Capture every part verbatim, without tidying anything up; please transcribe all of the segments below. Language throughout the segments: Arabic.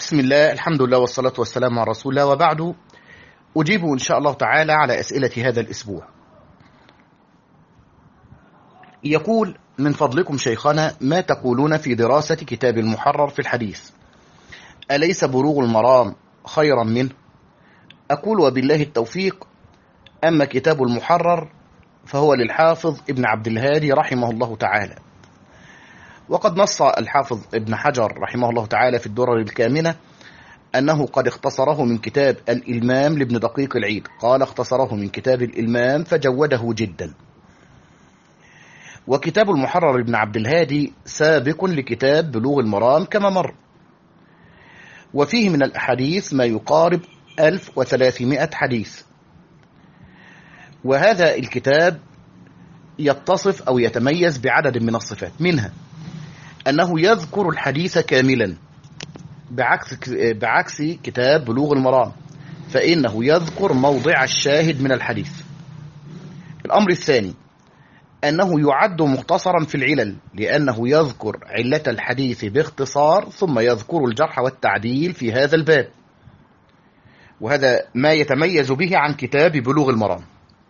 بسم الله، الحمد لله والصلاة والسلام على رسول الله، وبعد. أجيب إن شاء الله تعالى على أسئلة هذا الأسبوع. يقول: من فضلكم شيخنا، ما تقولون في دراسة كتاب المحرر في الحديث؟ أليس بلوغ المرام خيرا منه؟ أقول: وبالله التوفيق. أما كتاب المحرر فهو للحافظ ابن عبد الهادي رحمه الله تعالى، وقد نص الحافظ ابن حجر رحمه الله تعالى في الدرر الكامنة أنه قد اختصره من كتاب الإلمام لابن دقيق العيد. قال: اختصره من كتاب الإلمام فجوده جدا. وكتاب المحرر ابن عبد الهادي سابق لكتاب بلوغ المرام كما مر، وفيه من الأحاديث ما يقارب ألف وثلاثمائة حديث. وهذا الكتاب يتصف أو يتميز بعدد من الصفات، منها أنه يذكر الحديث كاملا، بعكس بعكس كتاب بلوغ المرام فإنه يذكر موضع الشاهد من الحديث. الأمر الثاني أنه يعد مختصرا في العلل، لأنه يذكر علة الحديث باختصار ثم يذكر الجرح والتعديل في هذا الباب، وهذا ما يتميز به عن كتاب بلوغ المرام.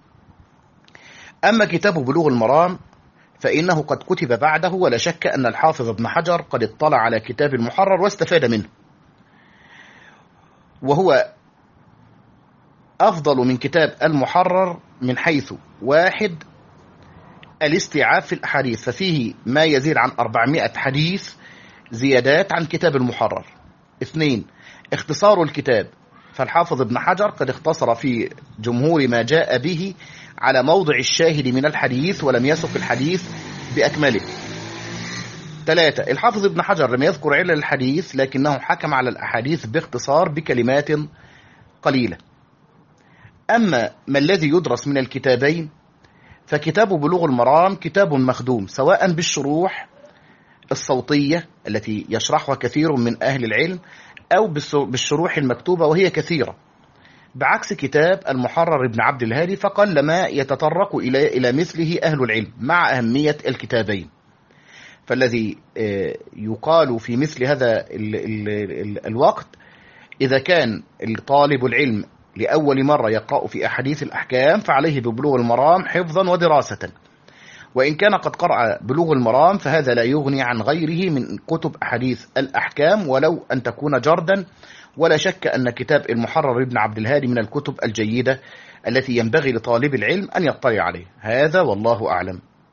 أما كتاب بلوغ المرام فإنه قد كتب بعده، ولا شك أن الحافظ ابن حجر قد اطلع على كتاب المحرر واستفاد منه، وهو أفضل من كتاب المحرر من حيث: واحد، الاستيعاب في الأحاديث، ففيه ما يزيد عن أربعمائة حديث زيادات عن كتاب المحرر. اثنين، اختصار الكتاب، فالحافظ ابن حجر قد اختصر في جمهور ما جاء به على موضع الشاهد من الحديث ولم يسق الحديث بأكمله. ثلاثة، الحافظ ابن حجر لم يذكر علل الحديث لكنه حكم على الأحاديث باختصار بكلمات قليلة. أما ما الذي يدرس من الكتابين فكتاب بلوغ المرام كتاب مخدوم، سواء بالشروح الصوتية التي يشرحها كثير من أهل العلم أو بالشروح المكتوبة وهي كثيرة، بعكس كتاب المحرر ابن عبد الهادي فقل ما يتطرق إلى إلى مثله أهل العلم مع أهمية الكتابين. فالذي يقال في مثل هذا ال ال ال الوقت، إذا كان طالب العلم لأول مرة يقرأ في أحاديث الأحكام فعليه ببلوغ المرام حفظا ودراسة، وإن كان قد قرأ بلوغ المرام فهذا لا يغني عن غيره من كتب أحاديث الأحكام ولو أن تكون جردا. ولا شك أن كتاب المحرر ابن عبد الهادي من الكتب الجيدة التي ينبغي لطالب العلم أن يطلع عليه. هذا والله أعلم.